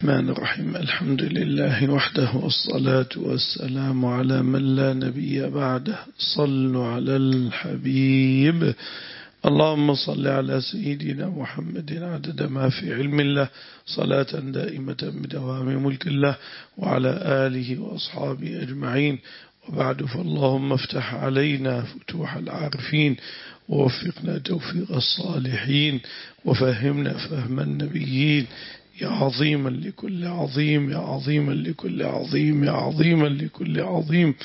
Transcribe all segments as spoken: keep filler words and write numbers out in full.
الرحمن الرحيم. الحمد لله وحده والصلاة والسلام على من لا نبي بعده. صلوا على الحبيب. اللهم صل على سيدنا محمد عدد ما في علم الله صلاة دائمة بدوام ملك الله وعلى آله وأصحابه أجمعين. وبعد، فاللهم افتح علينا فتوح العارفين ووفقنا توفيق الصالحين وفهمنا فهم النبيين، يا عظيما لكل عظيم، يا عظيما لكل عظيم، يا عظيما لكل عظيم.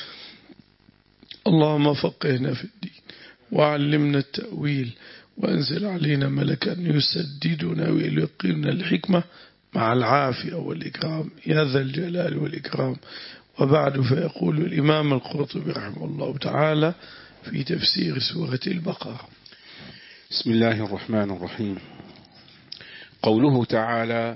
اللهم فقهنا في الدين وعلمنا التأويل وأنزل علينا ملكا يسددنا ويلقينا الحكمة مع العافية والإكرام يا ذا الجلال والإكرام. وبعد، فيقول الإمام القرطبي رحمه الله تعالى في تفسير سورة البقرة: بسم الله الرحمن الرحيم. قوله تعالى: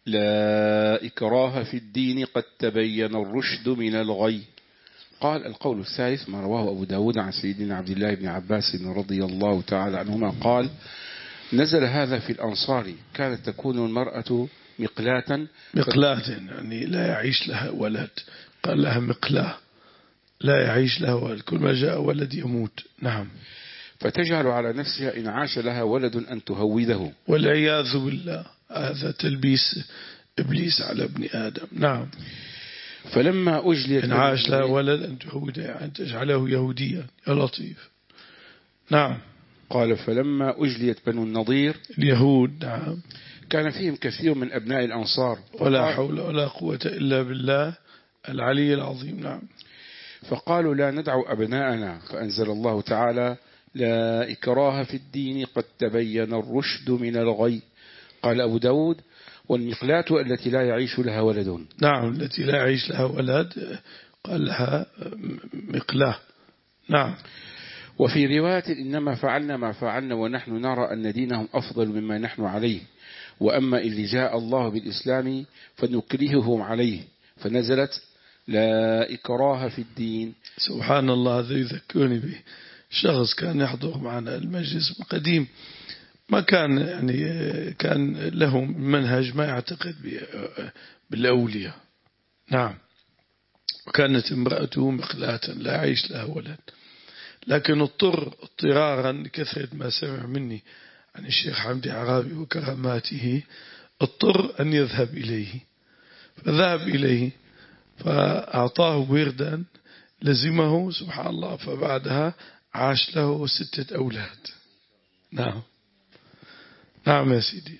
لا إكراه في الدين قد تبين الرشد من الغي. قال القول الثالث ما رواه أبو داود عن سيدنا عبد الله بن عباس رضي الله تعالى عنهما قال: نزل هذا في الأنصار، كانت تكون المرأة مقلاة مقلاة يعني لا يعيش لها ولد، قال لها مقلاة لا يعيش لها ولد، كل ما جاء ولد يموت. نعم. فتجعل على نفسها إن عاش لها ولد أن تهوده، والعياذ بالله، هذا تلبيس إبليس على ابن آدم. نعم. فلما أجليت إن عاش لها ولد أن تهوده، يعني أن تجعله يهوديا. يا لطيف. نعم. قال: فلما أجليت بنو النضير اليهود، نعم، كان فيهم كثير من أبناء الأنصار، ولا حول ولا قوة إلا بالله العلي العظيم. نعم. فقالوا: لا ندع أبناءنا، فأنزل الله تعالى: لا إكراه في الدين قد تبين الرشد من الغي. قال أبو داود: والمقلاة التي لا يعيش لها ولد. نعم، التي لا يعيش لها ولد قال لها مقلاة. نعم. وفي رواية: إنما فعلنا ما فعلنا ونحن نرى أن دينهم أفضل مما نحن عليه، وأما اللي جاء الله بالإسلام فنكرههم عليه، فنزلت لا إكراه في الدين. سبحان الله، هذا يذكرني به شخص كان يحضر معنا المجلس قديم، ما كان يعني كان لهم منهج ما يعتقد بالأولياء. نعم. وكانت امرأته مقلاة لا يعيش لها ولد، لكن اضطر اضطرارا لكثرة ما سمع مني عن الشيخ حمدي عرابي وكراماته، اضطر أن يذهب إليه، فذهب إليه فأعطاه وردا لزمه، سبحان الله، فبعدها عاش له ستة أولاد. نعم. نعم يا سيدي.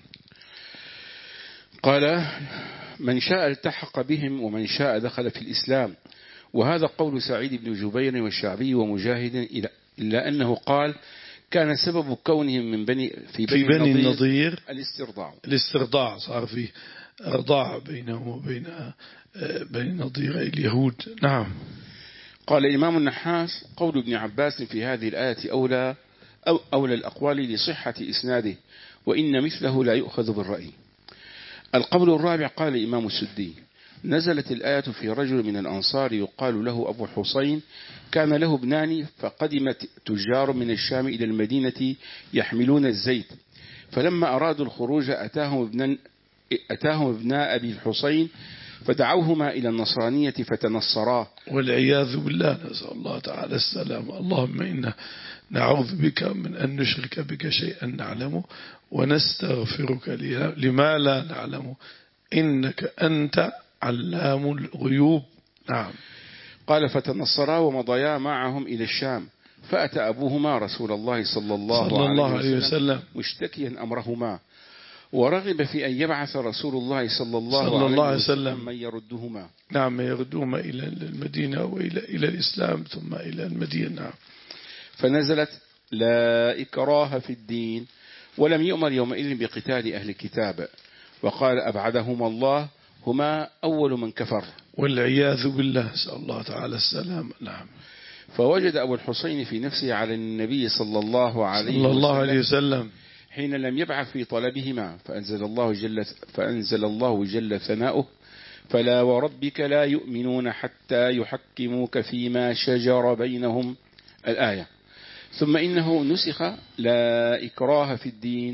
قال: من شاء التحق بهم ومن شاء دخل في الإسلام. وهذا قول سعيد بن جبير والشعبي ومجاهد، إلا أنه قال: كان سبب كونهم من بني في بني, في بني النضير, النضير الاسترضاع الاسترضاع صار فيه رضاع بينهم وبين بني النضير اليهود. نعم. قال الإمام النحاس: قول ابن عباس في هذه الآية أولى أو أولى الأقوال لصحة إسناده، وإن مثله لا يؤخذ بالرأي. القول الرابع قال الإمام السدي: نزلت الآية في رجل من الأنصار يقال له أبو الحسين، كان له ابنان، فقدمت تجار من الشام إلى المدينة يحملون الزيت، فلما أرادوا الخروج أتاهم ابن أتاهم ابناء أبي الحسين فدعوهما إلى النصرانية فتنصرا. والعياذ بالله، نسأل الله تعالى السلام. اللهم إنا نعوذ بك من أن نشرك بك شيئا نعلمه ونستغفرك لما لا نعلمه، إنك أنت علام الغيوب. نعم. قال: فتنصرا ومضيا معهم إلى الشام، فأتى أبوهما رسول الله صلى الله, صلى الله عليه, عليه وسلم, وسلم مشتكيا أمرهما، ورغب في أن يبعث رسول الله صلى الله, صلى الله عليه وسلم, وسلم من يردهما. نعم، يردهما إلى المدينة وإلى إلى الإسلام ثم إلى المدينة. نعم. فنزلت لا إكراه في الدين، ولم يؤمر يومئذ بقتال أهل الكتاب، وقال: أبعدهما الله، هما أول من كفر. والعياذ بالله، نسأل الله تعالى السلام. نعم. فوجد أبو الحسين في نفسه على النبي صلى الله عليه, صلى الله عليه وسلم, وسلم حين لم يبعث في طلبهما، فأنزل الله جل, فأنزل الله جل ثناؤه: فلا وربك لا يؤمنون حتى يحكموك فيما شجر بينهم، الآية. ثم إنه نسخ لا إكراه في الدين،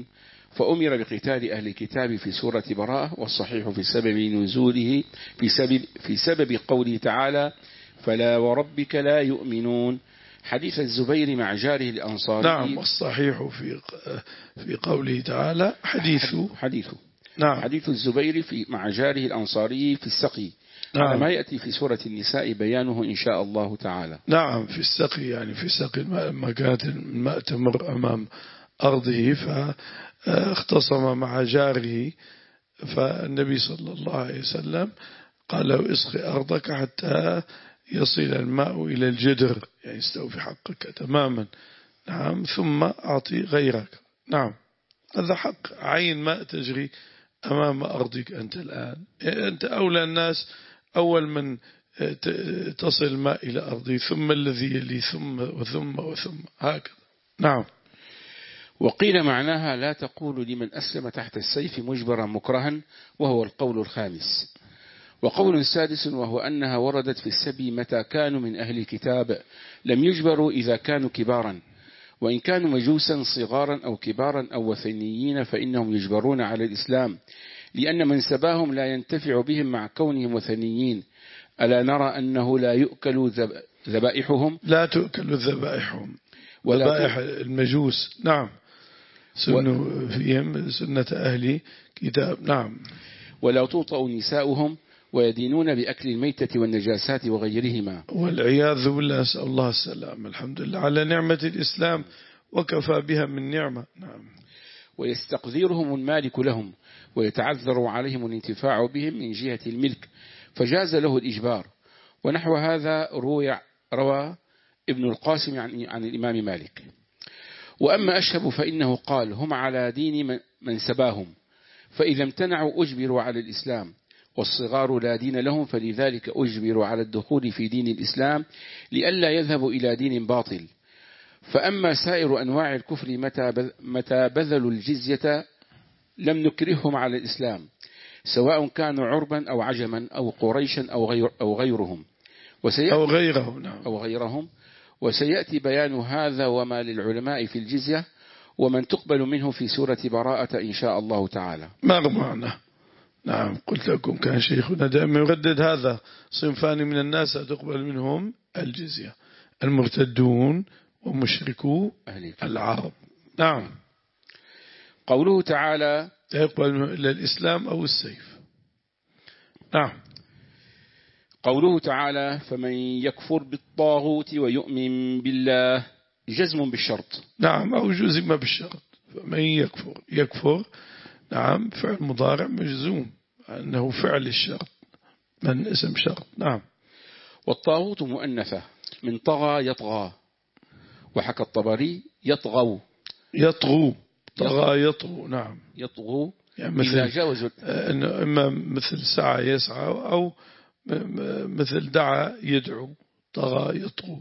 فأمر بقتال أهل الكتاب في سورة براءة، والصحيح في سبب نزوله في سبب, في سبب قوله تعالى فلا وربك لا يؤمنون، حديث الزبير مع جاره الأنصاري. نعم، والصحيح في في قوله تعالى حديث حديث نعم حديث الزبير في مع جاره الأنصاري في السقي، نعم. على ما يأتي في سورة النساء بيانه إن شاء الله تعالى. نعم، في السقي يعني في سقي الماء، لما كانت الماء تمر أمام أرضه فاختصم مع جاره، فالنبي صلى الله عليه وسلم قال له اسقي أرضك حتى يصل الماء إلى الجدر، يعني يستوفي حقك تماما. نعم، ثم أعطي غيرك. نعم، هذا حق عين ماء تجري أمام أرضك أنت الآن، أنت أولى الناس، أول من تصل الماء إلى أرضي، ثم الذي يلي، ثم وثم وثم هكذا. نعم. وقيل معناها لا تقول لمن أسلم تحت السيف مجبرا مكرها، وهو القول الخامس. وقول سادس وهو أنها وردت في السبي متى كانوا من أهل الكتاب لم يجبروا إذا كانوا كبارا، وإن كانوا مجوسا صغارا أو كبارا أو وثنيين فإنهم يجبرون على الإسلام، لأن من سباهم لا ينتفع بهم مع كونهم وثنيين. ألا نرى أنه لا يؤكل ذبائحهم لا تؤكل ذبائحهم ذبائح المجوس. نعم، سنة فيهم سنة أهل كتاب. نعم. ولا توطأ نساؤهم، ويدينون بأكل الميتة والنجاسات وغيرهما، والعياذ بالله، نسأل الله السلام. الحمد لله على نعمة الإسلام، وكفى بها من نعمة. نعم. ويستقذرهم المالك لهم، ويتعذر عليهم الانتفاع بهم من جهة الملك، فجاز له الإجبار. ونحو هذا روي روى ابن القاسم عن, عن الإمام مالك. وأما أشهب فإنه قال هم على دين من سباهم، فإذا امتنعوا أجبروا على الإسلام، والصغار لا دين لهم، فلذلك أجبروا على الدخول في دين الإسلام لئلا يذهبوا إلى دين باطل. فأما سائر أنواع الكفر متى بذلوا الجزية لم نكرههم على الإسلام، سواء كانوا عربا أو عجما أو قريشا أو, غير أو غيرهم أو غيرهم. نعم. أو غيرهم وسيأتي بيان هذا وما للعلماء في الجزية، ومن تقبل منه في سورة براءة إن شاء الله تعالى. ما معنى؟ نعم، قلت لكم كان شيخنا دائما يردد هذا، صنفان من الناس تقبل منهم الجزية: المرتدون ومشركو العرب. نعم. قوله تعالى لا يقبل منهم إلا الإسلام أو السيف. نعم. قوله تعالى فمن يكفر بالطاغوت ويؤمن بالله، جزم بالشرط. نعم، أو جزم بالشرط. فمن يكفر يكفر نعم، فعل مضارع مجزوم أنه فعل الشرط، من اسم شرط. نعم. والطاغوت مؤنثة من طغى يطغى، وحكى الطبري يطغوا يطغوا طغى يطغو. نعم، يطغوا يعني مثل جاوزوا، إما مثل سعى يسعى، أو مثل دعا يدعو، طغى يطغو.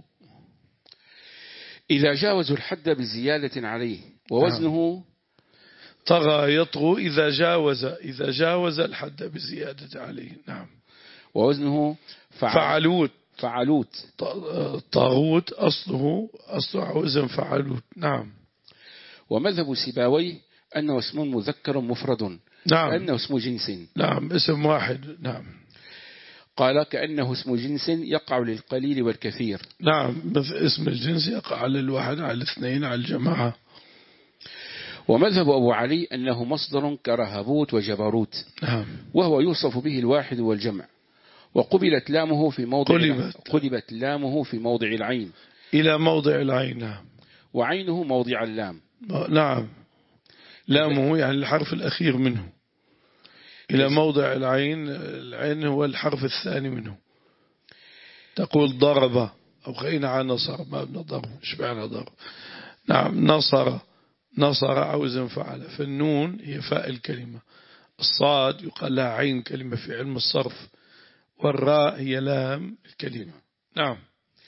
إذا جاوزوا الحد بزيادة عليه ووزنه. نعم. طغى يطغو إذا جاوز إذا جاوز الحد بزيادة عليه. نعم. ووزنه فعل فعلوت فعلوت طاغوت أصله أصله وزن فعلوت. نعم. ومذهب سباويه أنه اسم مذكر مفرد. نعم. كأنه اسم جنس. نعم، اسم واحد. نعم. قال كأنه اسم جنس يقع للقليل والكثير. نعم، مثل اسم الجنس يقع على الواحد، على الاثنين، على الجماعة. ومذهب أبو علي أنه مصدر كرهبوت وجبروت. نعم. وهو يوصف به الواحد والجمع. وقبلت لامه في موضع قلبت. قلبت لامه في موضع العين إلى موضع العين. نعم. وعينه موضع اللام. نعم، لامه يعني الحرف الأخير منه إلى موضع العين. العين هو الحرف الثاني منه. تقول ضرب أو خينا نصر، ما ابن ضرب، شبعنا ضرب. نعم، نصر نصر عوزا فعل. فالنون هي فاء الكلمة، الصاد يقال لها عين كلمة في علم الصرف، والراء هي لام الكلمة. نعم.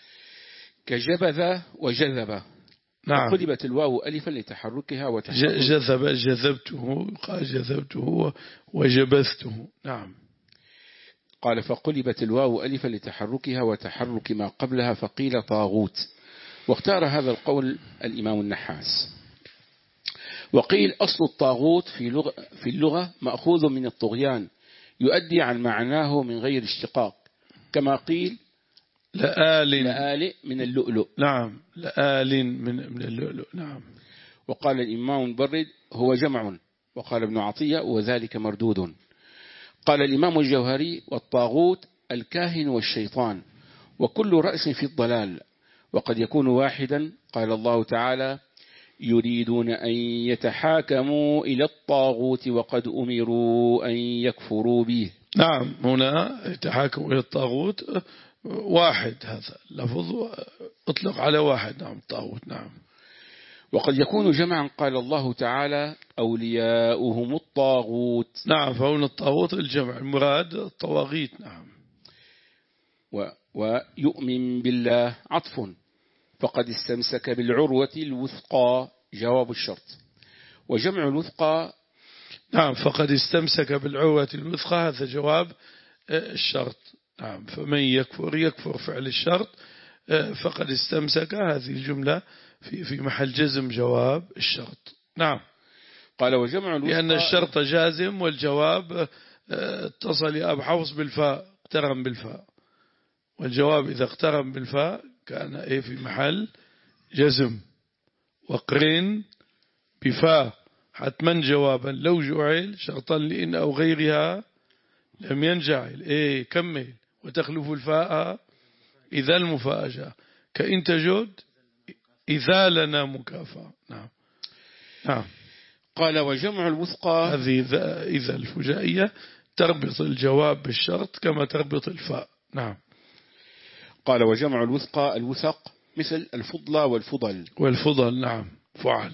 كجبذ وجذب. نعم. قلبت الواو ألفا لتحركها وتحركها. جذب جذبته، قال جذبته وجبثته. نعم. قال فقلبت الواو ألفا لتحركها وتحرك ما قبلها، فقيل طاغوت. واختار هذا القول الإمام النحاس. وقيل أصل الطاغوت في لغة, في اللغة مأخوذ من الطغيان يؤدي عن معناه من غير اشتقاق، كما قيل لآل لآل من اللؤلؤ. نعم لآل من من اللؤلؤ. نعم. وقال الإمام المبرد هو جمع، وقال ابن عطية وذلك مردود. قال الإمام الجوهري والطاغوت الكاهن والشيطان وكل رأس في الضلال، وقد يكون واحدا. قال الله تعالى يريدون أن يتحاكموا إلى الطاغوت وقد أمروا أن يكفروا به. نعم هنا يتحاكموا إلى الطاغوت واحد، هذا لفظ اطلق على واحد. نعم الطاغوت. نعم. وقد يكون جمعا. قال الله تعالى أولياؤهم الطاغوت. نعم فهنا الطاغوت الجمع، المراد الطواغيت. نعم. و ويؤمن بالله عطف، فقد استمسك بالعروة الوثقى جواب الشرط. وجمع الوثقى نعم فقد استمسك بالعروة الوثقى هذا جواب الشرط. نعم فمن يكفر يكفر فعل الشرط، فقد استمسك هذه الجملة في في محل جزم جواب الشرط. نعم. قال وجمع الوثقى لأن الشرط جازم والجواب اتصل يا أبو حفص بالفاء، اقترن بالفاء، والجواب إذا اقترن بالفاء كان إيه في محل جزم، وقرن بفاء حتما جوابا لو جعل شرطا لإن أو غيرها لم ينجعل. إيه كمل. وتخلف الفاء إذا المفاجأة كإن تجد إذا لنا مكافأة. نعم. نعم. قال وجمع الوثقى هذه إذا الفجائية تربط الجواب بالشرط كما تربط الفاء. نعم. قال وجمع الوثقى الوثق مثل الفضلى والفضل والفضل. نعم فعل.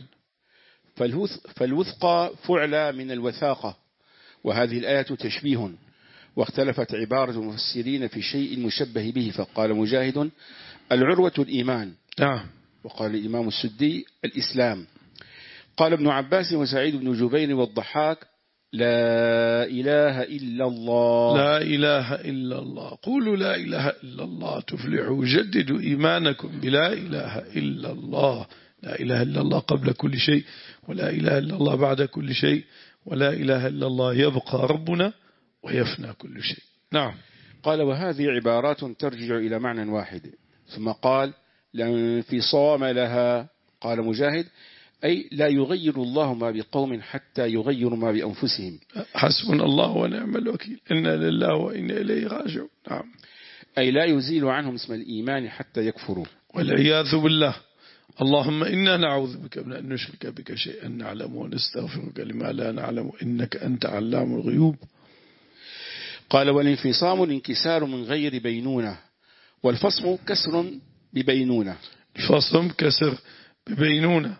فالوثقى فعل من الوثاقة، وهذه الآية تشبيه، واختلفت عبارة المفسرين في شيء مشبه به، فقال مجاهد العروة الإيمان. نعم. وقال الإمام السدي الإسلام. قال ابن عباس وسعيد بن جبير والضحاك لا إله إلا الله. لا إله إلا الله. قولوا لا إله إلا الله تفلحوا، جددوا إيمانكم بلا إله إلا الله. لا إله إلا الله قبل كل شيء، ولا إله إلا الله بعد كل شيء، ولا إله إلا الله يبقى ربنا ويفنى كل شيء. نعم. قال وهذه عبارات ترجع إلى معنى واحد. ثم قال لا انفصام لها. قال مجاهد أي لا يغير الله ما بقوم حتى يغيروا ما بأنفسهم. حسبنا الله ونعم الوكيل، إنا لله وإنا إليه راجعون. نعم. أي لا يزيل عنهم اسم الإيمان حتى يكفروا، والعياذ بالله. اللهم إنا نعوذ بك من أن نشرك بك شيئا نعلم ونستغفرك لما لا نعلم إنك أنت علام الغيوب. قال والانفصام الانكسار من غير بينونة، والفصم كسر ببينونة. الفصم كسر ببينونة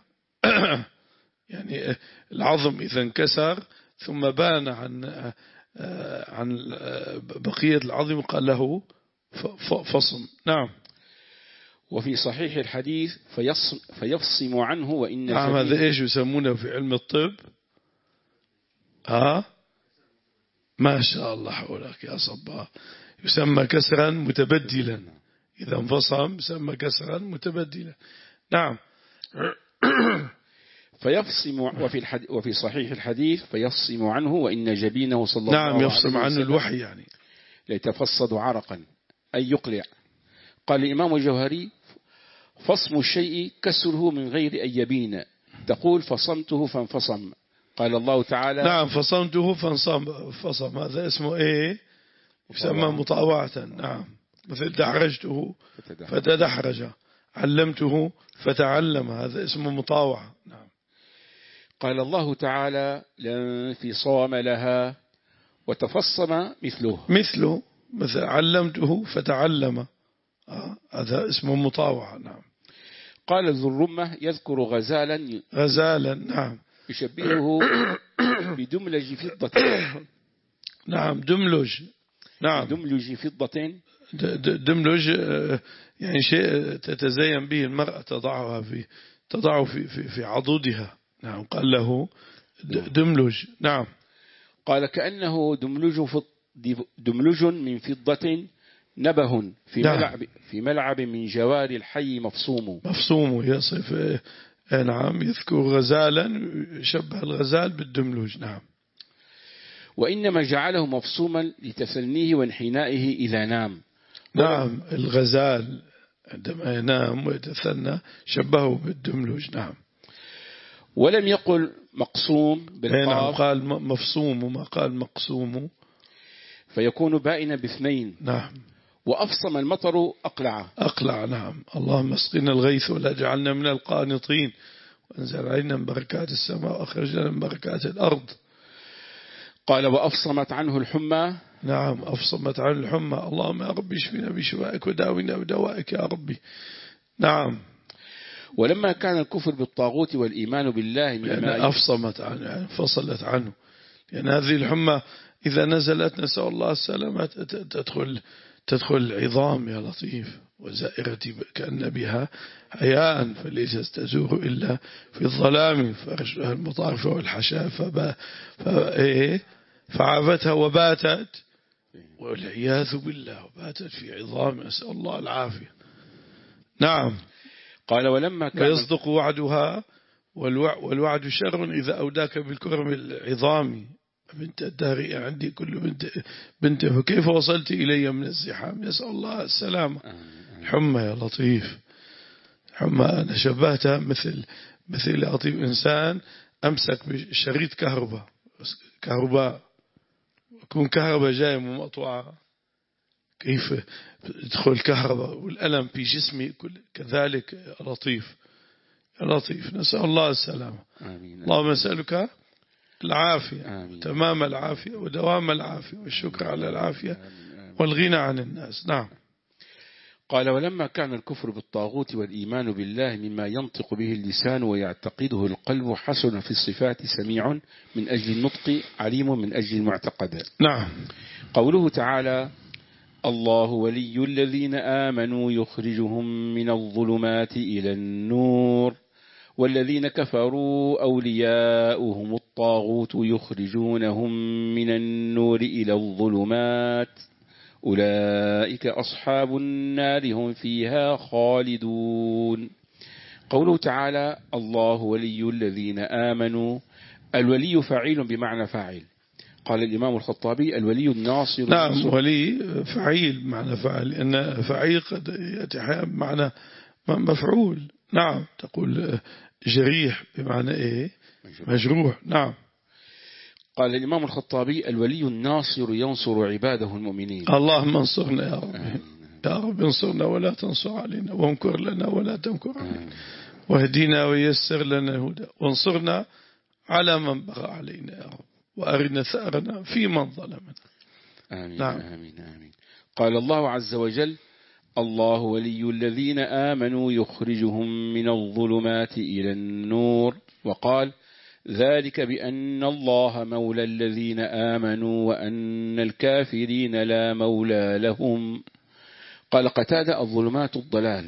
يعني العظم إذا انكسر ثم بان عن عن بقية العظم قال له فصم. نعم. وفي صحيح الحديث فيصم, فيفصم عنه وإن نعم. هذا إيش يسمونه في علم الطب؟ ها ما شاء الله حولك يا صبا، يسمى كسرا متبدلا. إذا انفصم يسمى كسرا متبدلا. نعم. فيفصم وفي الحديث وفي صحيح الحديث فيفصم عنه وإن جبينه صلى الله عليه وسلم. نعم يفصم عنه الوحي يعني ليتفصد عرقا أي يقلع. قال الإمام الجوهري فصم الشيء كسره من غير أن يبين، تقول فصمته فانفصم. قال الله تعالى نعم فصمته فانصم فصم، هذا اسمه ايه؟ يسمى مطاوعة. نعم. مثل دحرجته فتدحرج، علمته فتعلم، هذا اسمه مطاوعة. نعم. قال الله تعالى لا انفصام لها، وتفصم مثله مثله مثل علمته فتعلم، آه. هذا اسمه مطاوعة. نعم. قال ذو الرمة يذكر غزالا غزالا. نعم. يشبهه بدملج فضة. نعم دملج. نعم دملج فضة. دملج يعني شيء تتزين به المرأة، تضعها في تضعه في في في عضدها. نعم. قال له دملج. نعم. قال كأنه دملج دملج من فضة نبه في نعم. ملعب في ملعب من جوار الحي مفصوم. مفصوم يصف نعم يذكر غزالا شبه الغزال بالدملوج. نعم. وإنما جعله مفصوما لتثنيه وانحنائه إذا نام. نعم الغزال عندما ينام ويتثنى شبهه بالدملوج. نعم. ولم يقل مقسوم بالقاف. نعم قال مفصوم وما قال مقسوم، فيكون بائنا باثنين. نعم. وأفصم المطر أقلع. أقلع. نعم. اللهم اسقنا الغيث ولا جعلنا من القانطين وانزل علينا من بركات السماء وأخرجنا من بركات الأرض. قال وأفصمت عنه الحمى. نعم أفصمت عنه الحمى. اللهم يا ربي اشفنا بشفائك وداونا بدوائك يا ربي. نعم. ولما كان الكفر بالطاغوت والإيمان بالله مما أفصمت عنه يعني فصلت عنه، لأن هذه الحمى إذا نزلت نسأل الله السلامة تدخل تدخل العظام يا لطيف، وزائرة كأن بها حياء فليس تزور إلا في الظلام فرشها المطارف والحشاء فبا فإيه فعافتها وباتت والعياذ بالله وباتت في عظام، نسأل الله العافية. نعم. قال ولما كان ويصدق وعدها والوعد شر إذا أوداك بالكرم العظامي. بنت الدهر عندي كل بنت بنت فكيف وصلت إلي من الزحام؟ يسأل الله السلامة. حمى يا لطيف، حمى أنا شبهتها مثل مثل لطيف إنسان أمسك بشريط كهرباء كهرباء يكون كهرباء جاية مقطوعة، كيف تدخل كهرباء والألم في جسمي كذلك يا لطيف يا لطيف. نسأل الله السلامة. آمين. اللهم نسألك العافية. آمين. تمام العافية ودوام العافية والشكر على العافية. آمين. والغنى عن الناس. نعم. قال ولما كان الكفر بالطاغوت والإيمان بالله مما ينطق به اللسان ويعتقده القلب حسن في الصفات سميع من أجل النطق عليم من أجل المعتقد. نعم. قوله تعالى الله ولي الذين آمنوا يخرجهم من الظلمات إلى النور والذين كفروا أولياؤهم الطاغوت يخرجونهم من النور إلى الظلمات أولئك أصحاب النار هم فيها خالدون. قوله تعالى الله ولي الذين آمنوا، الولي فعيل بمعنى فاعل. قال الإمام الخطابي الولي الناصر. نعم ولي فعيل بمعنى فاعل، لأن فعيل قد يأتي بمعنى مفعول. نعم. تقول جريح بمعنى إيه؟ مجروح. نعم. قال الإمام الخطابي الولي الناصر ينصر عباده المؤمنين. اللهم انصرنا يا رب. يا رب انصرنا ولا تنصر علينا، وانكر لنا ولا تنكر علينا، واهدنا ويسر لنا الهدى، وانصرنا على من بغى علينا يا رب، وأرنا ثأرنا في من ظلمنا. آمين. نعم. آمين. آمين. قال الله عز وجل الله ولي الذين آمنوا يخرجهم من الظلمات إلى النور. وقال ذلك بأن الله مولى الذين آمنوا وأن الكافرين لا مولى لهم. قال قتادة الظلمات الضلال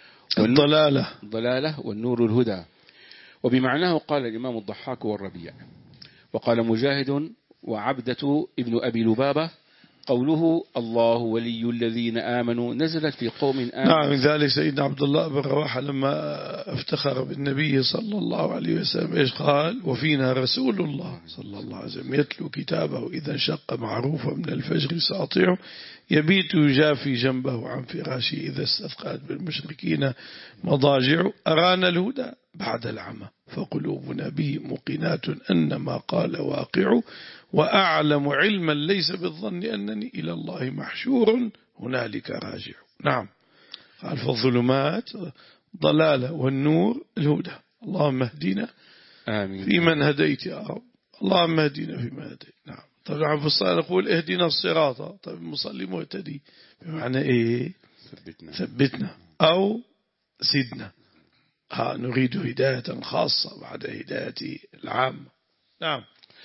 الضلالة الضلالة والنور الهدى. وبمعناه قال الإمام الضحاك والربيع. وقال مجاهد وعبدة ابن أبي لبابة قوله الله ولي الذين آمنوا نزلت في قوم آمنوا. نعم. ذلك سيدنا عبد الله بن رواحة لما افتخر بالنبي صلى الله عليه وسلم إيش قال وفينا رسول الله صلى الله عليه وسلم يتلو كتابه إذا انشق معروفا من الفجر ساطعه يبيت يجافي جنبه عن فراشه إذا استثقلت بالمشركين مضاجع أرانا الهدى بعد العمى فقلوبنا به موقنات أن ما قال واقع وأعلم علما ليس بالظن أنني إلى الله محشور هنالك راجع. نعم. قال فالظلمات ضلالة والنور الهدى. اللهم اهدنا آمين في من هديت يا رب. اللهم اهدنا في من هديت. نعم. طبعا في الصلاة نقول اهدنا الصراط. طيب المصلي مهتدي بمعنى ايه؟ ثبتنا, ثبتنا أو سيدنا. ها نريد هداية خاصة بعد هداية العامة. نعم.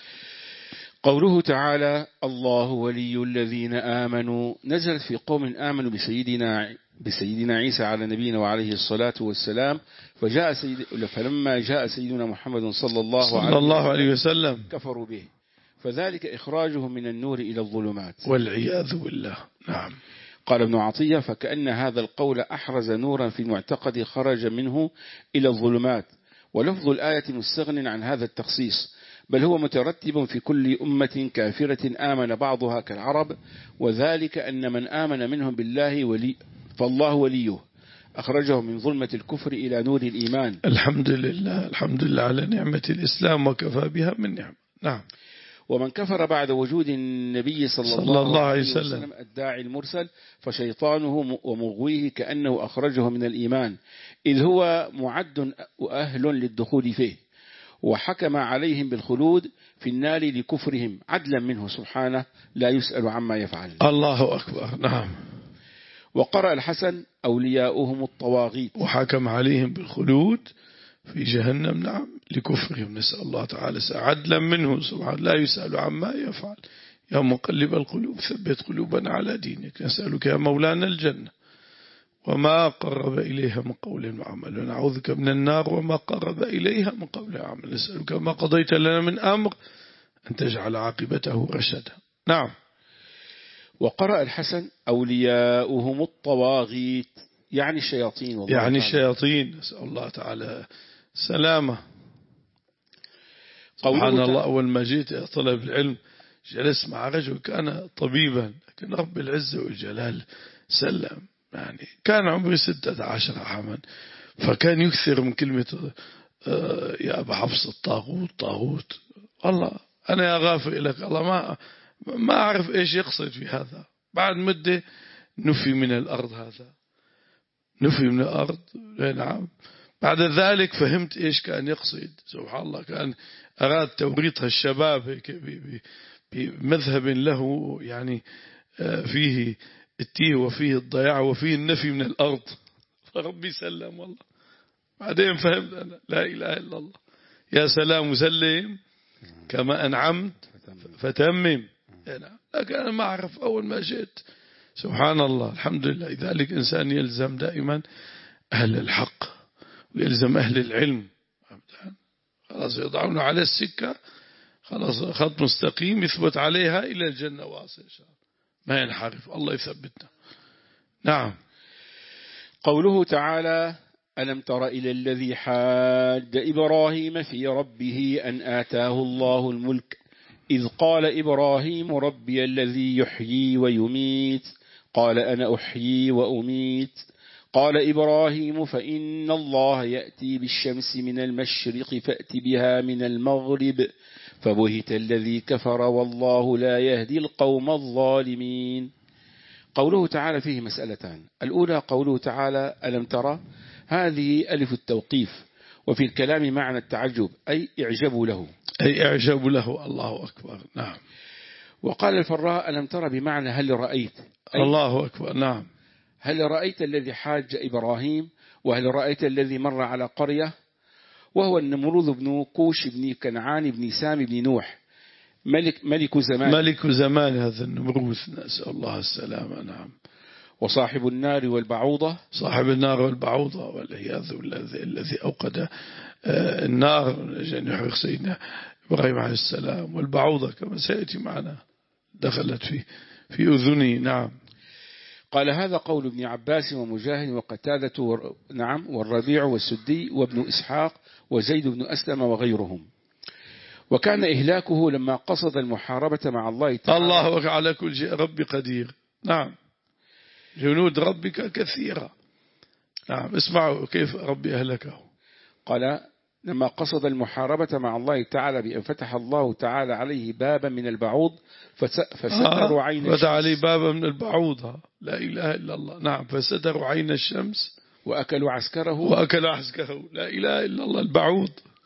قوله تعالى الله ولي الذين آمنوا نزلت في قوم آمنوا بسيدنا بسيدنا عيسى على نبينا وعليه الصلاة والسلام فجاء سيد فلما جاء سيدنا محمد صلى الله, صلى الله عليه وسلم كفروا به فذلك إخراجهم من النور إلى الظلمات والعياذ بالله. نعم. قال ابن عطية فكأن هذا القول أحرز نورا في المعتقد خرج منه إلى الظلمات ولفظ الآية مستغن عن هذا التخصيص، بل هو مترتب في كل أمة كافرة آمن بعضها كالعرب، وذلك أن من آمن منهم بالله ولي فالله وليه، أخرجه من ظلمة الكفر إلى نور الإيمان. الحمد لله، الحمد لله على نعمة الإسلام وكفى بها من نعمة. نعم. ومن كفر بعد وجود النبي صلى, صلى الله, الله عليه وسلم, وسلم الداعي المرسل فشيطانه ومغويه كأنه أخرجه من الإيمان، إذ هو معد وأهل للدخول فيه، وحكم عليهم بالخلود في النار لكفرهم عدلا منه سبحانه لا يسأل عما يفعل. الله أكبر. نعم. وقرأ الحسن أولياؤهم الطواغيت، وحكم عليهم بالخلود في جهنم، نعم، لكفرهم، نسأل الله تعالى عدلا منه سبحانه لا يسأل عما يفعل. يا مقلب القلوب ثبت قلوبنا على دينك، نسألك يا مولانا الجنة وما قرب إليها من قول وعمل، ونعوذك من النار وما قرب إليها من قول وعمل، نسألك ما قضيت لنا من أمر أن تجعل عاقبته رشدا. نعم. وقرأ الحسن أولياؤهم الطواغيت، يعني الشياطين، والله يعني تعالى. الشياطين، نسأل الله تعالى سلامة. سبحان الله، أول ما جيت طلب العلم جلست مع رجل كان طبيبا، لكن رب العزة والجلال سلم، يعني كان عمري ستة عشر عاما، فكان يكثر من كلمة يا أبا حفص الطاغوت طاغوت. الله أنا يا غافر لك، الله ما ما أعرف إيش يقصد في هذا. بعد مدة نفي من الأرض، هذا نفي من الأرض. نعم. بعد ذلك فهمت إيش كان يقصد. سبحان الله، كان أراد توريط الشباب بمذهب له يعني فيه التيه وفيه الضياع وفيه النفي من الأرض، فربي سلم والله. بعدين فهمت أنا لا إله إلا الله. يا سلام وسلم كما أنعمت فتمم. لكن أنا ما أعرف أول ما جئت. سبحان الله، الحمد لله. لذلك إنسان يلزم دائما أهل الحق ويلزم أهل العلم، خلاص يضعون على السكة، خلاص خط مستقيم يثبت عليها إلى الجنة واصل، ما ينحرف. الله يثبتنا. نعم. قوله تعالى: ألم تر إلى الذي حاج إبراهيم في ربه أن آتاه الله الملك إذ قال إبراهيم ربي الذي يحيي ويميت قال أنا أحيي وأميت قال إبراهيم فإن الله يأتي بالشمس من المشرق فأت بها من المغرب فبهت الذي كفر والله لا يهدي القوم الظالمين. قوله تعالى فيه مسألتان. الأولى قوله تعالى ألم ترى، هذه ألف التوقيف، وفي الكلام معنى التعجب، أي اعجبوا له، أي اعجبوا له. الله أكبر. نعم. وقال الفراء ألم ترى بمعنى هل رأيت، الله أكبر. نعم. هل رأيت الذي حاج إبراهيم، وهل رأيت الذي مر على قرية، وهو النمروذ بن كوش بن كنعان بن سام بن نوح ملك, ملك زمان ملك زمان هذا النمروذ، نسأل الله السلامة. نعم. وصاحب النار والبعوضة، صاحب النار والبعوضة والعياذ بالله، الذي أوقد النار عشان يحرق سيدنا إبراهيم عليه السلام، والبعوضة كما سيأتي معنا دخلت في في أذني. نعم. قال هذا قول ابن عباس ومجاهد وقتادة و... نعم والربيع والسدي وابن إسحاق وزيد بن أسلم وغيرهم. وكان إهلاكه لما قصد المحاربة مع الله تعالى. الله على كل شيء ربي قدير. نعم. جنود ربك كثيرة. نعم. اسمعوا كيف ربي أهلكه. قال لما قصد المحاربة مع الله تعالى بأن فتح الله تعالى عليه بابا من البعوض فستروا عين الشمس. فتح عليه بابا من البعوض، لا إله إلا الله. نعم. فستروا عين الشمس وأكلوا عسكره وأكلوا عسكره، لا إله إلا الله. البعوض.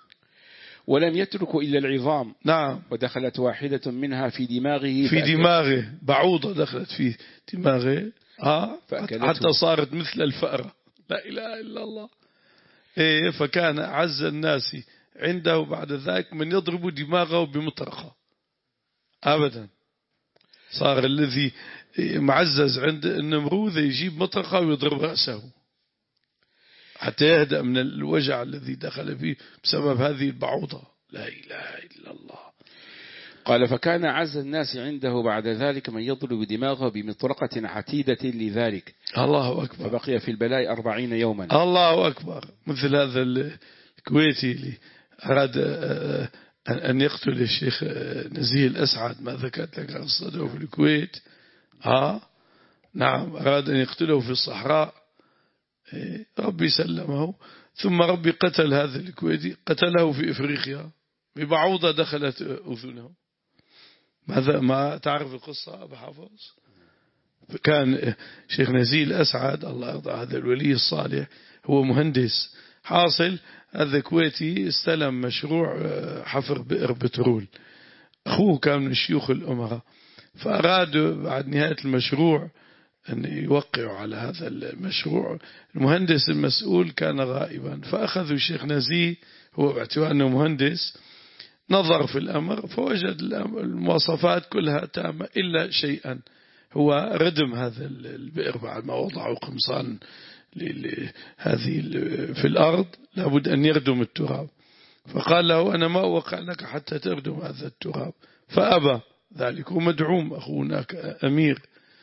ولم يتركوا إلا العظام. نعم. ودخلت واحدة منها في دماغه في دماغه، بعوضة دخلت في دماغه آه حتى صارت مثل الفأرة، لا إله إلا الله. إيه، فكان أعز الناس عنده بعد ذلك من يضرب دماغه بمطرقة أبدا. صار الذي معزز عند النمروذ يجيب مطرقة ويضرب رأسه حتى يهدأ من الوجع الذي دخل فيه بسبب هذه البعوضة، لا إله إلا الله. قال فكان أعز الناس عنده بعد ذلك من يضرب دماغه بمطرقة عتيدة لذلك. الله أكبر. فبقي في البلاء أربعين يوما. الله أكبر. مثل هذا الكويتي اللي أراد أن يقتل الشيخ نزيه الأسعد، ما ذكرت لك قصته في الكويت. آه نعم، أراد أن يقتله في الصحراء، ربي سلمه، ثم ربي قتل هذا الكويتي، قتله في إفريقيا ببعوضة دخلت أذنه. ماذا ما تعرف القصة أبو حافظ؟ كان شيخ نزيه الأسعد الله يرضى، هذا الولي الصالح هو مهندس، حاصل هذا كويتي استلم مشروع حفر بئر بترول، أخوه كان من شيوخ الأمراء، فأرادوا بعد نهاية المشروع أن يوقعوا على هذا المشروع. المهندس المسؤول كان غائبا، فأخذوا الشيخ نزيه هو باعتبار أنه مهندس، نظر في الأمر فوجد المواصفات كلها تامة إلا شيئا، هو ردم هذا البئر بعد ما وضعوا قمصان هذه في الأرض لابد أن يردم التراب، فقال له أنا ما أوقع لك حتى تردم هذا التراب، فأبى ذلك، ومدعوم أخونا أمير،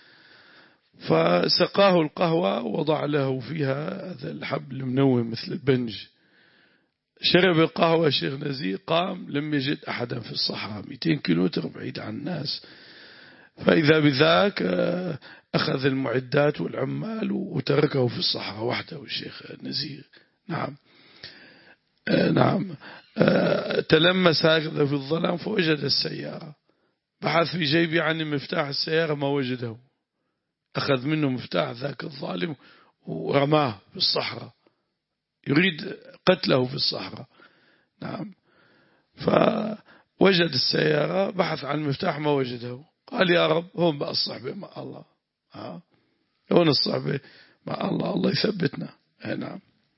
فسقاه القهوة ووضع له فيها هذا الحبل المنوم مثل البنج، شرب القهوة الشيخ نزيه، قام لم يجد أحدا في الصحراء مئتين كيلومتر بعيد عن الناس، فإذا بذاك أخذ المعدات والعمال وتركه في الصحراء وحده الشيخ نزيه. نعم نعم تلمس هكذا في الظلام فوجد السيارة، بحث في جيبه عن مفتاح السيارة ما وجده، أخذ منه مفتاح ذاك الظالم ورماه في الصحراء، يريد قتله في الصحراء. نعم فوجد السيارة، بحث عن المفتاح ما وجده، قال يا رب هون بقى الصحبة مع الله، ها هون الصحبة مع الله، الله يثبتنا. نعم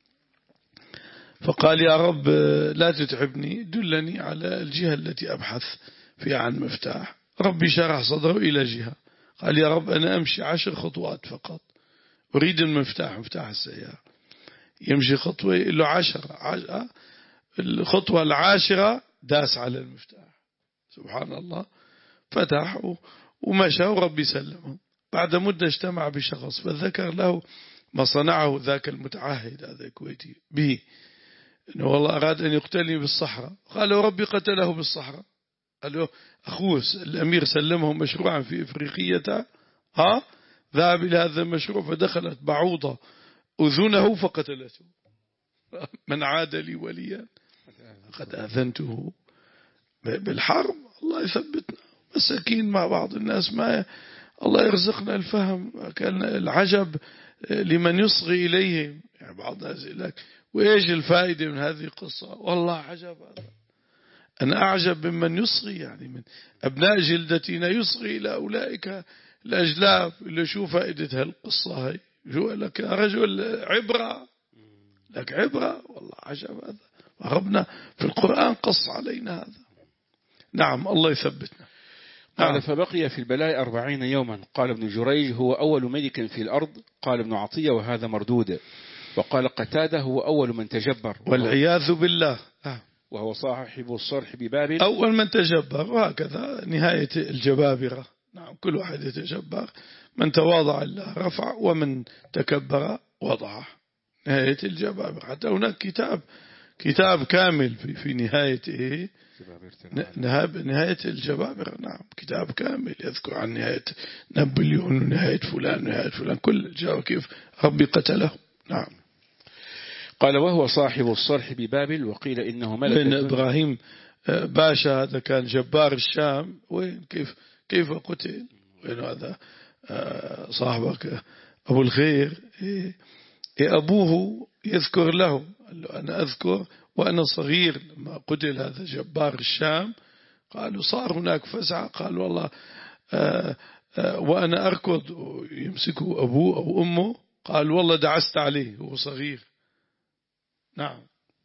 فقال يا رب لا تتعبني، دلني على الجهة التي أبحث فيها عن مفتاح. ربي شرح صدره إلى جهة، قال يا رب أنا أمشي عشر خطوات فقط، أريد المفتاح، مفتاح السيارة. يمشي خطوة له عشر، عشر الخطوة العاشرة داس على المفتاح، سبحان الله، فتح ومشى وربي سلمه. بعد مدة اجتمع بشخص فذكر له ما صنعه ذاك المتعهد هذا الكويتي به، إنه والله أراد أن يقتلني بالصحراء، قال له ربي قتله بالصحراء. قال له أخوه الأمير سلمه مشروعا في إفريقية، ها ذهب إلى هذا المشروع فدخلت بعوضة أذنه فقتلته. من عاد لي وليا قد أذنته بالحرب. الله يثبتنا، مساكين مع بعض الناس ما الله يرزقنا الفهم. كان العجب لمن يصغي إليهم، يعني بعض الناس يقول لك وإيش الفائدة من هذه القصة؟ والله عجب هذا، أنا أعجب ممن يصغي، يعني من أبناء جلدتنا يصغي إلى أولئك الأجلاف اللي شو فائدة هالقصة هاي، شو لك يا رجل عبرة، لك عبرة، والله عجب هذا، ربنا في القرآن قص علينا هذا. نعم الله يثبتنا. قال نعم. فبقي في البلاء أربعين يوما. قال ابن جريج هو أول ملك في الأرض. قال ابن عطية وهذا مردود. وقال قتادة هو أول من تجبر والعياذ بالله، وهو صاحب الصرح ببابل، أول من تجبر، وهكذا نهاية الجبابرة. نعم كل واحد يتجبر، من تواضع الله رفع ومن تكبر وضعه، نهاية الجبابرة. حتى هناك كتاب كتاب كامل في في نهاية إيه؟ نهاية الجبابرة. نعم كتاب كامل يذكر عن نهاية نابليون ونهاية فلان ونهاية فلان، كل جاء كيف ربي قتله. نعم. قال وهو صاحب الصرح ببابل، وقيل إنه ملك بين إبراهيم باشا هذا كان جبار الشام، وين كيف كيف قتل، وين هذا صاحبك أبو الخير أبوه يذكر له، قال له أنا أذكر وأنا صغير لما قتل هذا جبار الشام، قالوا صار هناك فزع، قال والله آآ آآ وأنا أركض يمسكوا أبوه أو أمه، قال والله دعست عليه وهو صغير. نعم.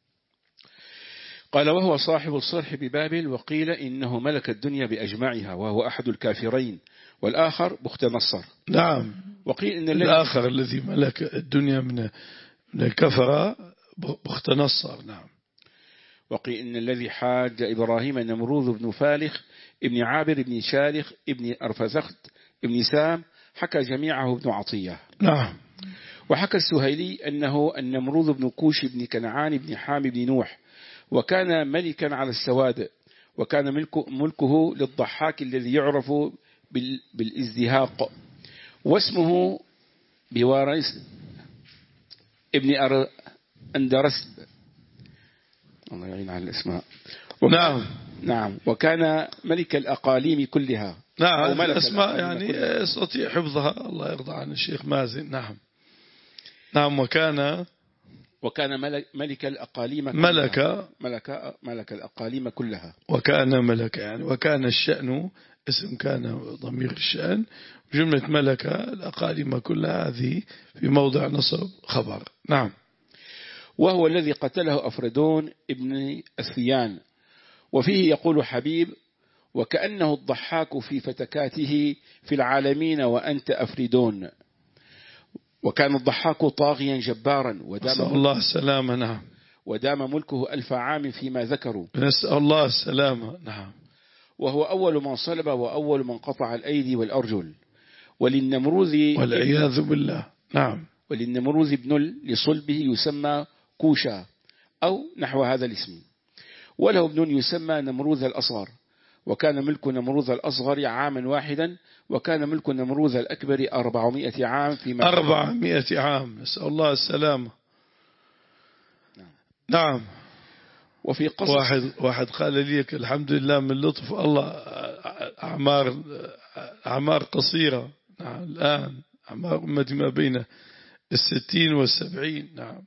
قال وهو صاحب الصرح ببابل، وقيل إنه ملك الدنيا بأجمعها وهو أحد الكافرين، والآخر بخت نصر. نعم. وقيل إن الآخر الذي ملك الدنيا من من الكفرة بخت نصر. نعم. وقيل إن الذي حاج إبراهيم نمروذ بن فالخ ابن عابر ابن شالخ ابن أرفزخت ابن سام، حكى جميعه ابن عطية. نعم. وحكى السهيلي أنه النمروذ بن كوش بن كنعان بن حام بن نوح، وكان ملكا على السواد، وكان ملكه, ملكه للضحاك الذي يعرف بالازدهاق، واسمه بوارس ابن أندرسب، الله يعين على الاسماء. نعم نعم. وكان ملك الأقاليم كلها. نعم الأسماء يعني كلها. يستطيع حفظها، الله يرضى عن الشيخ مازن. نعم نعم. وكان وكان ملك, ملك الأقاليم كلها. ملك ملك ملك الأقاليم كلها. وكان ملك يعني، وكان الشأن اسم كان ضمير الشأن، جملة ملك الأقاليم كلها هذه في موضع نصب خبر. نعم. وهو الذي قتله أفردون ابن الثيان. وفيه يقول حبيب: وكأنه الضحاك في فتكاته في العالمين وأنت أفردون. وكان الضحاك طاغيا جبارا، ودام الله السلامة. نعم. ودام ملكه ألف عام فيما ذكروا. نسأل الله السلامة. نعم. وهو أول من صلب وأول من قطع الأيدي والأرجل. وللنمروذ والعياذ بالله. نعم. وللنمروذ ابن لصلبه يسمى كوشا أو نحو هذا الاسم، وله ابن يسمى نمروذ الأصغر. وكان ملك نمروذ الأصغر عاما واحدا، وكان ملك نمروذ الأكبر أربعمائة عام فيما أربعمائة عام. نسأل الله السلامة. نعم. نعم. وفي قصص واحد واحد قال لي الحمد لله من لطف الله أعمار أعمار قصيرة. نعم. الآن أعمار أمتي ما بين الستين والسبعين. نعم.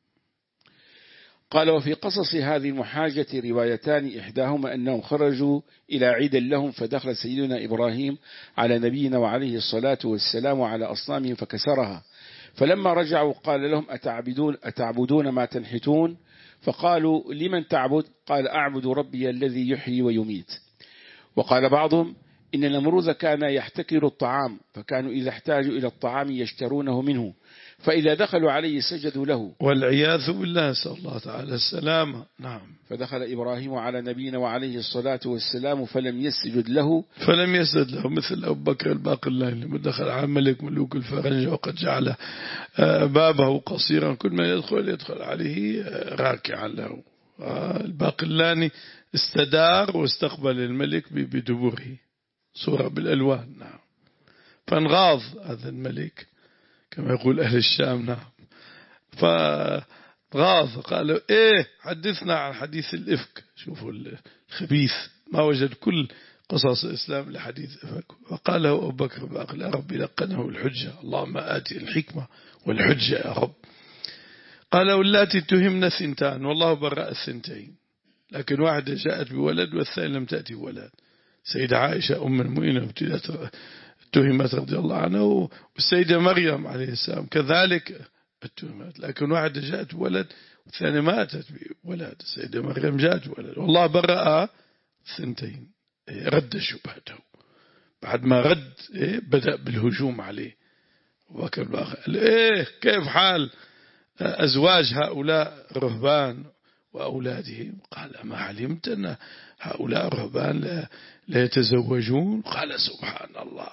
قال: وفي قصص هذه المحاجة روايتان، إحداهما أنهم خرجوا إلى عيد لهم، فدخل سيدنا إبراهيم على نبينا وعليه الصلاة والسلام على أصنامهم فكسرها، فلما رجعوا قال لهم: أتعبدون, أتعبدون ما تنحتون؟ فقالوا: لمن تعبد؟ قال: أعبد ربي الذي يحيي ويميت. وقال بعضهم: إن نمروذ كان يحتكر الطعام، فكانوا إذا احتاجوا إلى الطعام يشترونه منه، فإذا دخلوا عليه سجدوا له. والعياذ بالله، نسأل الله تعالى السلامة. نعم. فدخل إبراهيم على نبينا وعليه الصلاة والسلام فلم يسجد له فلم يسجد له مثل أبو بكر الباقلاني لما دخل على ملك ملوك الفرنجة وقد جعل بابه قصيرا، كل ما يدخل يدخل عليه راكعا له. الباقلاني استدار واستقبل الملك بدبره، صورة بالألوان. نعم. فانغاض هذا الملك كما يقول أهل الشام. نعم. فغاض قالوا: إيه حدثنا عن حديث الإفك. شوفوا الخبيث ما وجد كل قصص الإسلام لحديث الإفك. وقال له أبو بكر بأقل: يا رب لقنه الحجة، اللهم آتي الحكمة والحجة يا رب. قال: واللاتي تهمنا ثنتان والله براء الثنتين، لكن واحدة جاءت بولد والثانية لم تأتي بولد. سيدة عائشة أم المؤمنين اتهمت رضي الله عنها، والسيدة مريم عليه السلام كذلك اتهمت، لكن واحدة جاءت بولد والثانية ما أتت بولد. السيدة مريم جاءت بولد والله برأ الثنتين، رد شبهته. بعد ما رد بدأ بالهجوم عليه. وبكر قال: إيه كيف حال أزواج هؤلاء الرهبان وأولادهم؟ قال: ما علمت أن هؤلاء الرهبان لا, لا يتزوجون؟ قال: سبحان الله،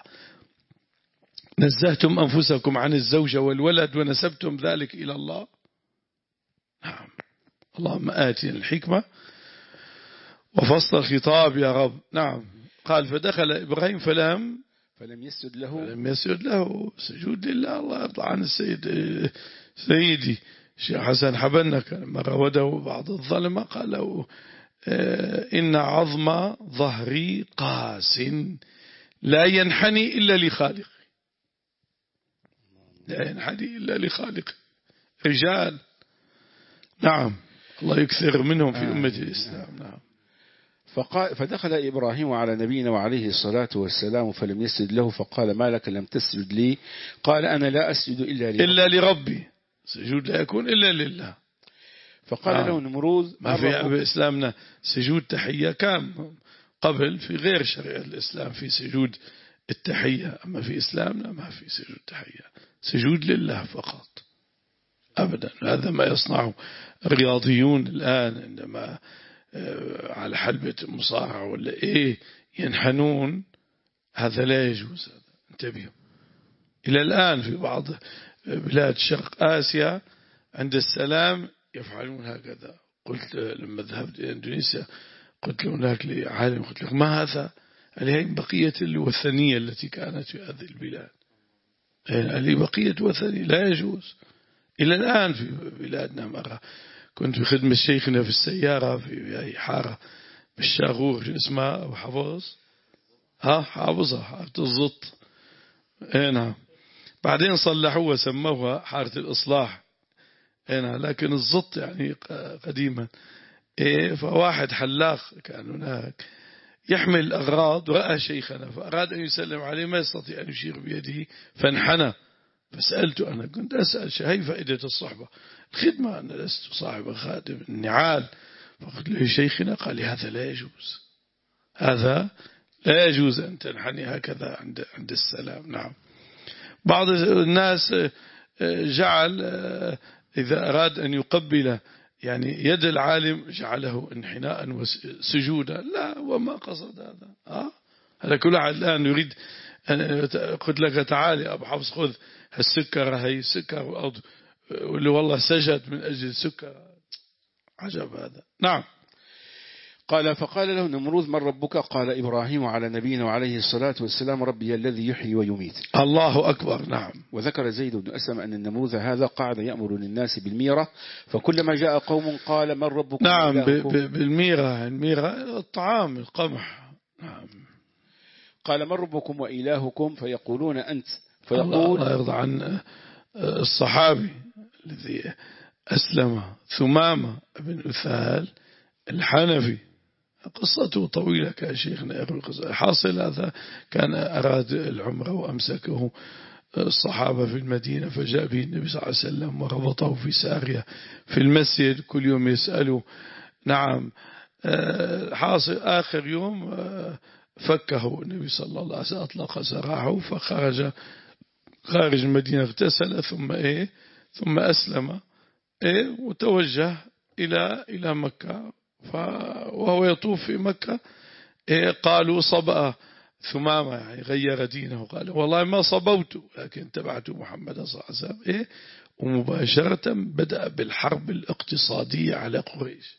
نزهتم أنفسكم عن الزوجة والولد ونسبتم ذلك إلى الله. نعم. اللهم آتنا الحكمة وفصل الخطاب يا رب. نعم. قال: فدخل إبراهيم فلم فلم يسجد له فلم يسجد له سجود لله. الله يرضى عن السيد سيدي الشيخ حسن حبنا لما راوده بعض الظلمة قال له: إن عظم ظهري قاس لا ينحني إلا لخالق، لا ينحني إلا لخالق. رجال. نعم. الله يكثر منهم في أمة الإسلام. نعم. فقال: فدخل إبراهيم على نبينا وعليه الصلاة والسلام فلم يسجد له، فقال: ما لك لم تسجد لي؟ قال: أنا لا أسجد إلا لربي. إلا لربي. سجود لا يكون إلا لله. فقال آه. له نمروذ: ما في بإسلامنا سجود تحية، كان قبل في غير شريعة الإسلام في سجود التحية، أما في إسلامنا ما في سجود تحية، سجود لله فقط أبدا. هذا ما يصنعه الرياضيون الآن عندما على حلبة المصارعة ولا إيه ينحنون، هذا لا يجوز. انتبهوا. إلى الآن في بعض بلاد شرق آسيا عند السلام يفعلون هكذا. قلت لما ذهبت إلى إندونيسيا قلت له هناك لعالم، قلت له ما هذا؟ قال هي بقية الوثنية التي كانت في هذه البلاد. هذه بقية وثنية لا يجوز إلى الآن في بلادنا. مرة كنت بخدمة شيخنا في السيارة في أي حارة بالشاغور اسمها أبو حفظ، ها حافظها حارة الزط. نعم. بعدين صلحوها سموها حارة الإصلاح. نعم. لكن الزط يعني قديما. إيه فواحد حلاق كان هناك يحمل الأغراض ورأى شيخنا فأراد أن يسلم عليه ما يستطيع أن يشير بيده فانحنى. فسألته أنا كنت أسأل هي فائدة الصحبة الخدمة، أنا لست صاحب خادم النعال. فقلت له شيخنا قال لي هذا لا يجوز، هذا لا يجوز أن تنحني هكذا عند عند السلام. نعم. بعض الناس جعل إذا أراد أن يقبل يعني يد العالم جعله انحناء وسجودا، لا وما قصد هذا. ها هذا كل واحد الآن يريد أن قلت لك تعالي أبو حفص خذ هالسكرة هي سكر والأرض واللي والله سجد من أجل السكر. عجب هذا. نعم. قال فقال له نمرود من ربك؟ قال إبراهيم على نبينا وعليه الصلاة والسلام ربي الذي يحيي ويميت. الله أكبر. نعم. وذكر زيد بن أسلم أن النمروذ هذا قعد يأمر للناس بالميرة، فكلما جاء قوم قال من ربكم؟ نعم. بالميرة، الميرة الطعام القمح. نعم. قال من ربكم وإلهكم؟ فيقولون أنت. فيقول الله يرضى عن الصحابي الذي أسلم ثمامة بن أثال الحنفي، قصته طويلة كشيخنا حاصل هذا كان أراد العمرة وأمسكه الصحابة في المدينة فجاء به النبي صلى الله عليه وسلم وربطه في سارية في المسجد كل يوم يسأله. نعم. حاصل آخر يوم فكه النبي صلى الله عليه وسلم أطلق سراحه فخرج خارج المدينة اغتسل ثم إيه ثم أسلم إيه وتوجه إلى إلى مكة. وهو يطوف في مكة إيه قالوا صبأ ثمامة يعني غير دينه، قال والله ما صبوت لكن تبعت محمد صلى الله عليه وسلم إيه. ومباشرة بدأ بالحرب الاقتصادية على قريش.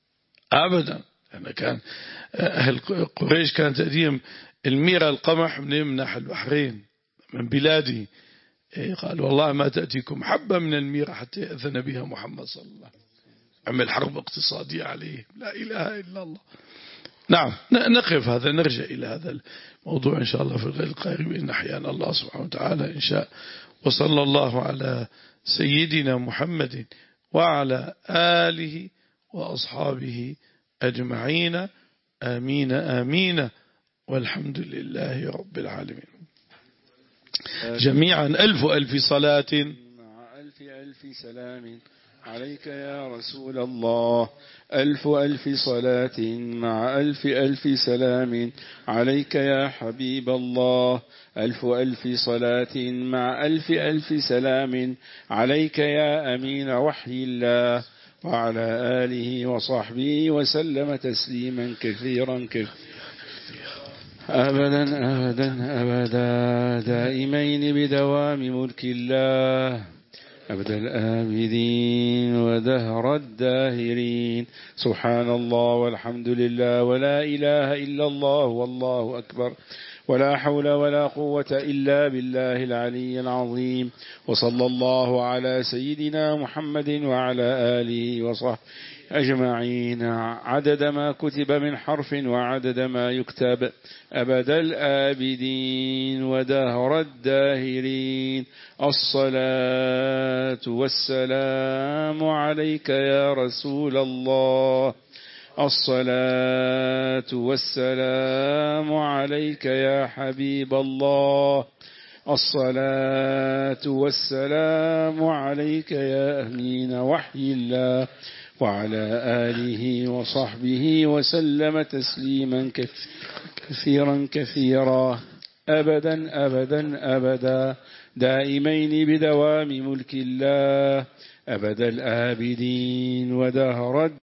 أبدا أنا كان أهل قريش كانت تقديم الميرة القمح من يمنح البحرين من بلادي. إيه قال والله ما تأتيكم حبة من الميرة حتى يأذن بها محمد صلى الله عليه وسلم. عمل حرب اقتصادية عليه. لا إله إلا الله. نعم. نقف هذا نرجع إلى هذا الموضوع إن شاء الله في الغد القريب إن أحيانا الله سبحانه وتعالى إن شاء. وصلى الله على سيدنا محمد وعلى آله وأصحابه أجمعين. آمين آمين والحمد لله رب العالمين. جميعا ألف ألف صلاة مع ألف ألف سلام عليك يا رسول الله. ألف ألف صلاة مع ألف ألف سلام عليك يا حبيب الله. ألف ألف صلاة مع ألف ألف سلام عليك يا أمين وحي الله وعلى آله وصحبه وسلم تسليما كثيرا كثيرا أبدا أبدا أبدا دائمين بدوام ملك الله أبد الآبدين ودهر الداهرين. سبحان الله والحمد لله ولا إله إلا الله والله أكبر ولا حول ولا قوة إلا بالله العلي العظيم. وصلى الله على سيدنا محمد وعلى آله وصحبه أجمعين عدد ما كتب من حرف وعدد ما يكتب أبد الآبدين ودهر الداهرين. الصلاة والسلام عليك يا رسول الله. الصلاة والسلام عليك يا حبيب الله. الصلاة والسلام عليك يا أمين وحي الله وعلى آله وصحبه وسلم تسليما كثيرا كثيرا أبدا أبدا أبدا دائمين بدوام ملك الله أبد الآبدين ودهر